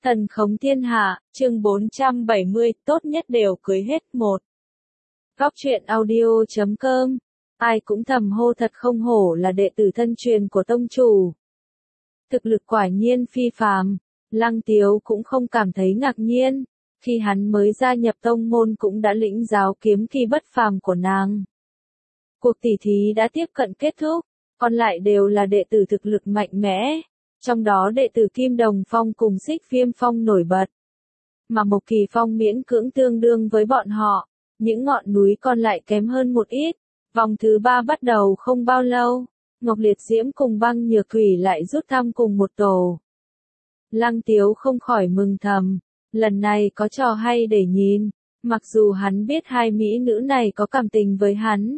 Thần khống thiên hạ, chương 470, tốt nhất đều cưới hết một. Góc truyện audio.com. Ai cũng thầm hô thật không hổ là đệ tử thân truyền của tông chủ. Thực lực quả nhiên phi phàm, Lăng Tiếu cũng không cảm thấy ngạc nhiên, khi hắn mới gia nhập tông môn cũng đã lĩnh giáo kiếm kỳ bất phàm của nàng. Cuộc tỉ thí đã tiếp cận kết thúc, còn lại đều là đệ tử thực lực mạnh mẽ. Trong đó đệ tử Kim Đồng Phong cùng Xích Viêm Phong nổi bật. Mà Mộc Kỳ Phong miễn cưỡng tương đương với bọn họ, những ngọn núi còn lại kém hơn một ít. Vòng thứ 3 bắt đầu không bao lâu, Ngọc Liệt Diễm cùng Băng Nhược Thủy lại rút thăm cùng một tổ. Lăng Tiếu không khỏi mừng thầm, lần này có trò hay để nhìn, mặc dù hắn biết hai mỹ nữ này có cảm tình với hắn.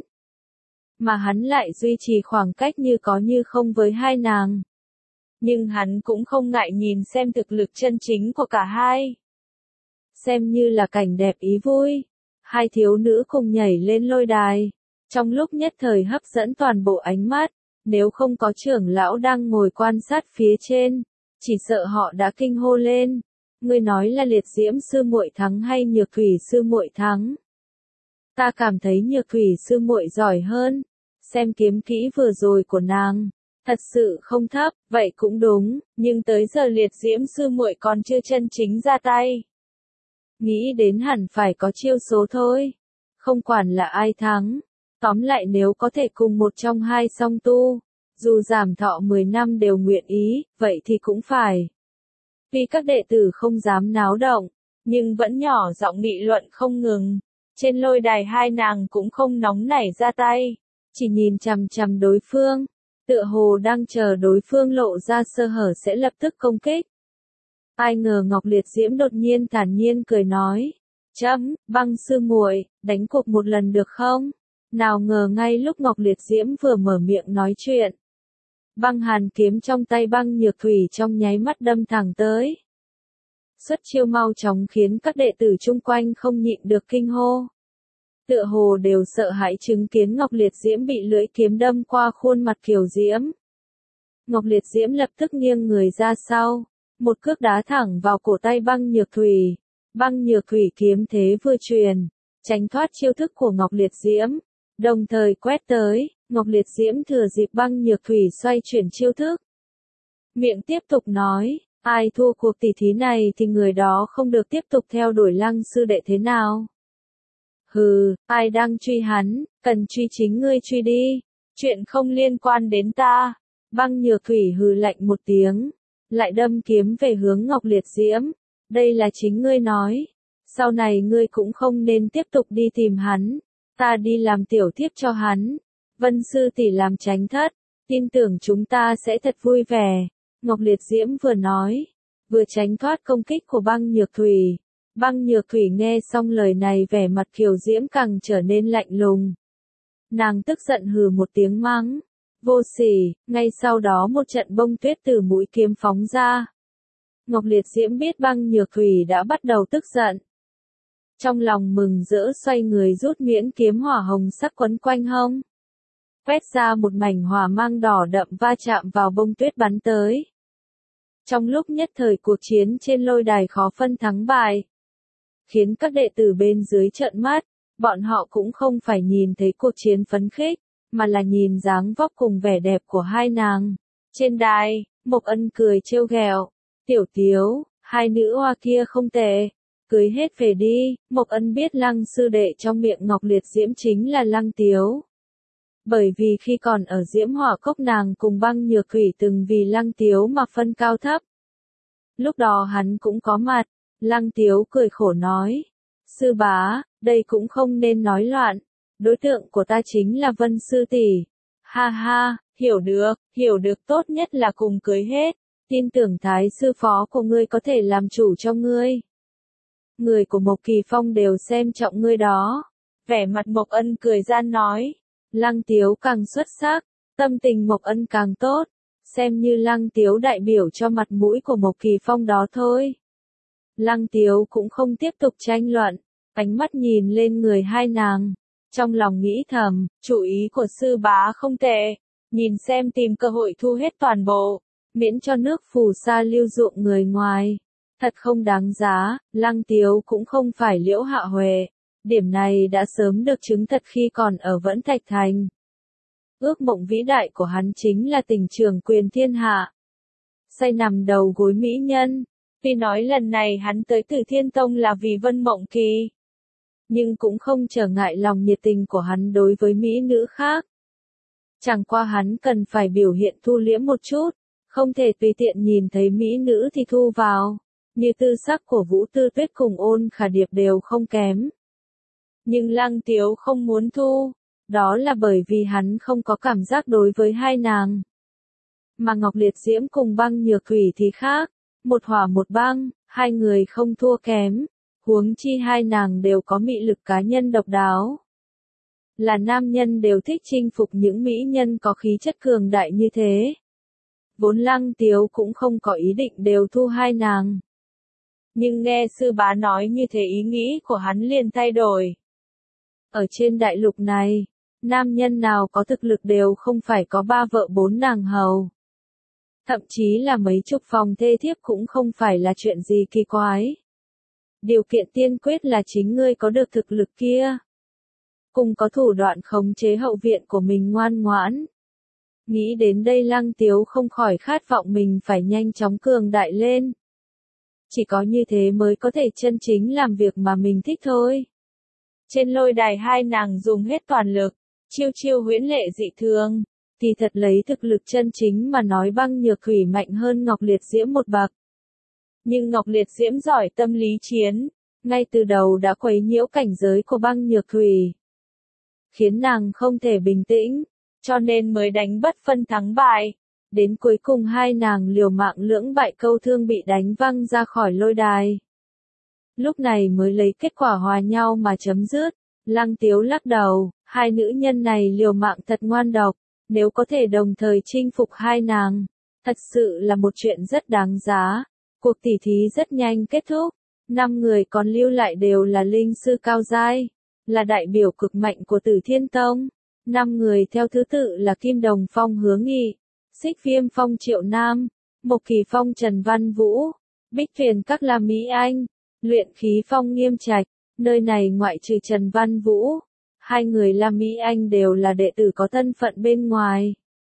Mà hắn lại duy trì khoảng cách như có như không với hai nàng. Nhưng hắn cũng không ngại nhìn xem thực lực chân chính của cả hai. Xem như là cảnh đẹp ý vui. Hai thiếu nữ cùng nhảy lên lôi đài. Trong lúc nhất thời hấp dẫn toàn bộ ánh mắt, nếu không có trưởng lão đang ngồi quan sát phía trên, chỉ sợ họ đã kinh hô lên. Ngươi nói là Liệt Diễm sư muội thắng hay Nhược Thủy sư muội thắng? Ta cảm thấy Nhược Thủy sư muội giỏi hơn. Xem kiếm kỹ vừa rồi của nàng. Thật sự không thấp, vậy cũng đúng, nhưng tới giờ Liệt Diễm sư muội còn chưa chân chính ra tay. Nghĩ đến hẳn phải có chiêu số thôi. Không quản là ai thắng. Tóm lại nếu có thể cùng một trong hai song tu, dù giảm thọ 10 năm đều nguyện ý, vậy thì cũng phải. Vì các đệ tử không dám náo động, nhưng vẫn nhỏ giọng nghị luận không ngừng. Trên lôi đài hai nàng cũng không nóng nảy ra tay, chỉ nhìn chằm chằm đối phương. Tựa hồ đang chờ đối phương lộ ra sơ hở sẽ lập tức công kích. Ai ngờ Ngọc Liệt Diễm đột nhiên thản nhiên cười nói. Chấm, Băng sư muội, đánh cuộc một lần được không? Nào ngờ ngay lúc Ngọc Liệt Diễm vừa mở miệng nói chuyện. Băng hàn kiếm trong tay Băng Nhược Thủy trong nháy mắt đâm thẳng tới. Xuất chiêu mau chóng khiến các đệ tử chung quanh không nhịn được kinh hô. Tựa hồ đều sợ hãi chứng kiến Ngọc Liệt Diễm bị lưỡi kiếm đâm qua khuôn mặt Kiều Diễm. Ngọc Liệt Diễm lập tức nghiêng người ra sau, một cước đá thẳng vào cổ tay Băng Nhược Thủy. Băng Nhược Thủy kiếm thế vừa truyền, tránh thoát chiêu thức của Ngọc Liệt Diễm, đồng thời quét tới, Ngọc Liệt Diễm thừa dịp Băng Nhược Thủy xoay chuyển chiêu thức. Miệng tiếp tục nói, ai thua cuộc tỷ thí này thì người đó không được tiếp tục theo đuổi Lăng sư đệ thế nào. Hừ, ai đang truy hắn, cần truy chính ngươi truy đi, chuyện không liên quan đến ta. Băng Nhược Thủy hừ lạnh một tiếng, lại đâm kiếm về hướng Ngọc Liệt Diễm. Đây là chính ngươi nói, sau này ngươi cũng không nên tiếp tục đi tìm hắn, ta đi làm tiểu thiếp cho hắn. Vân sư tỷ làm tránh thất, tin tưởng chúng ta sẽ thật vui vẻ. Ngọc Liệt Diễm vừa nói, vừa tránh thoát công kích của Băng Nhược Thủy. Băng Nhược Thủy nghe xong lời này vẻ mặt Kiều Diễm càng trở nên lạnh lùng. Nàng tức giận hừ một tiếng mắng. Vô sỉ, ngay sau đó một trận bông tuyết từ mũi kiếm phóng ra. Ngọc Liệt Diễm biết Băng Nhược Thủy đã bắt đầu tức giận. Trong lòng mừng rỡ xoay người rút miễn kiếm hỏa hồng sắc quấn quanh hông. Quét ra một mảnh hỏa mang đỏ đậm va chạm vào bông tuyết bắn tới. Trong lúc nhất thời cuộc chiến trên lôi đài khó phân thắng bại. Khiến các đệ tử bên dưới trợn mắt, bọn họ cũng không phải nhìn thấy cuộc chiến phấn khích, mà là nhìn dáng vóc cùng vẻ đẹp của hai nàng. Trên đài, Mộc Ân cười trêu ghẹo, Tiểu Tiếu, hai nữ hoa kia không tệ, cưới hết về đi. Mộc Ân biết Lăng sư đệ trong miệng Ngọc Liệt Diễm chính là Lăng Tiếu. Bởi vì khi còn ở Diễm Hỏa Cốc nàng cùng Băng Nhược Thủy từng vì Lăng Tiếu mà phân cao thấp. Lúc đó hắn cũng có mặt. Lăng Tiếu cười khổ nói, sư bá, đây cũng không nên nói loạn, đối tượng của ta chính là Vân sư tỷ. Ha ha, hiểu được tốt nhất là cùng cưới hết, tin tưởng thái sư phó của ngươi có thể làm chủ cho ngươi. Người của Mộc Kỳ Phong đều xem trọng ngươi đó. Vẻ mặt Mộc Ân cười gian nói, Lăng Tiếu càng xuất sắc, tâm tình Mộc Ân càng tốt, xem như Lăng Tiếu đại biểu cho mặt mũi của Mộc Kỳ Phong đó thôi. Lăng Tiếu cũng không tiếp tục tranh luận, ánh mắt nhìn lên người hai nàng, trong lòng nghĩ thầm, chủ ý của sư bá không tệ, nhìn xem tìm cơ hội thu hết toàn bộ, miễn cho nước phù sa lưu ruộng người ngoài. Thật không đáng giá, Lăng Tiếu cũng không phải Liễu Hạ Huệ. Điểm này đã sớm được chứng thật khi còn ở Vẫn Thạch Thành. Ước mộng vĩ đại của hắn chính là tình trường quyền thiên hạ. Say nằm đầu gối mỹ nhân. Tuy nói lần này hắn tới Từ Thiên Tông là vì Vân Mộng Kỳ, nhưng cũng không trở ngại lòng nhiệt tình của hắn đối với mỹ nữ khác. Chẳng qua hắn cần phải biểu hiện thu liễm một chút, không thể tùy tiện nhìn thấy mỹ nữ thì thu vào, như tư sắc của Vũ Tư Tuyết cùng Ôn Khả Điệp đều không kém. Nhưng Lăng Tiếu không muốn thu, đó là bởi vì hắn không có cảm giác đối với hai nàng. Mà Ngọc Liệt Diễm cùng Băng Nhược Thủy thì khác, một hỏa một băng, hai người không thua kém, huống chi hai nàng đều có mị lực cá nhân độc đáo. Là nam nhân đều thích chinh phục những mỹ nhân có khí chất cường đại như thế. Vốn Lăng Tiếu cũng không có ý định đều thu hai nàng. Nhưng nghe sư bá nói như thế ý nghĩ của hắn liền thay đổi. Ở trên đại lục này, nam nhân nào có thực lực đều không phải có 3 vợ 4 nàng hầu. Thậm chí là mấy chục phòng thê thiếp cũng không phải là chuyện gì kỳ quái. Điều kiện tiên quyết là chính ngươi có được thực lực kia, cùng có thủ đoạn khống chế hậu viện của mình ngoan ngoãn. Nghĩ đến đây Lăng Tiếu không khỏi khát vọng mình phải nhanh chóng cường đại lên. Chỉ có như thế mới có thể chân chính làm việc mà mình thích thôi. Trên lôi đài hai nàng dùng hết toàn lực, chiêu chiêu huyễn lệ dị thường, thì thật lấy thực lực chân chính mà nói Băng Nhược Thủy mạnh hơn Ngọc Liệt Diễm một bậc. Nhưng Ngọc Liệt Diễm giỏi tâm lý chiến, ngay từ đầu đã quấy nhiễu cảnh giới của Băng Nhược Thủy, khiến nàng không thể bình tĩnh, cho nên mới đánh bất phân thắng bại. Đến cuối cùng hai nàng liều mạng lưỡng bại câu thương bị đánh văng ra khỏi lôi đài. Lúc này mới lấy kết quả hòa nhau mà chấm dứt. Lăng Tiếu lắc đầu, hai nữ nhân này liều mạng thật ngoan độc, nếu có thể đồng thời chinh phục hai nàng, thật sự là một chuyện rất đáng giá. Cuộc tỉ thí rất nhanh kết thúc, 5 người còn lưu lại đều là linh sư cao giai, là đại biểu cực mạnh của Tử Thiên Tông. 5 người theo thứ tự là Kim Đồng Phong Hứa Nghị, Xích Viêm Phong Triệu Nam, Mộc Kỳ Phong Trần Văn Vũ, Bích Tuyền Các La Mỹ Anh, Luyện Khí Phong Nghiêm Trạch. Nơi này ngoại trừ Trần Văn Vũ, hai người La Mỹ Anh đều là đệ tử có thân phận bên ngoài.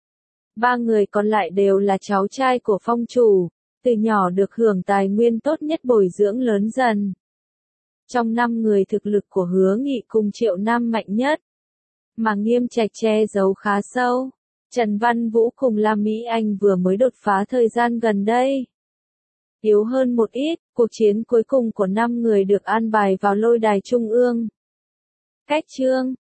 3 người còn lại đều là cháu trai của phong chủ, từ nhỏ được hưởng tài nguyên tốt nhất bồi dưỡng lớn dần. Trong 5 người thực lực của Hứa Nghị cùng Triệu Nam mạnh nhất, mà Nghiêm Trạch che giấu khá sâu. Trần Văn Vũ cùng La Mỹ Anh vừa mới đột phá thời gian gần đây, yếu hơn một ít. Cuộc chiến cuối cùng của 5 người được an bài vào lôi đài trung ương. Cách chương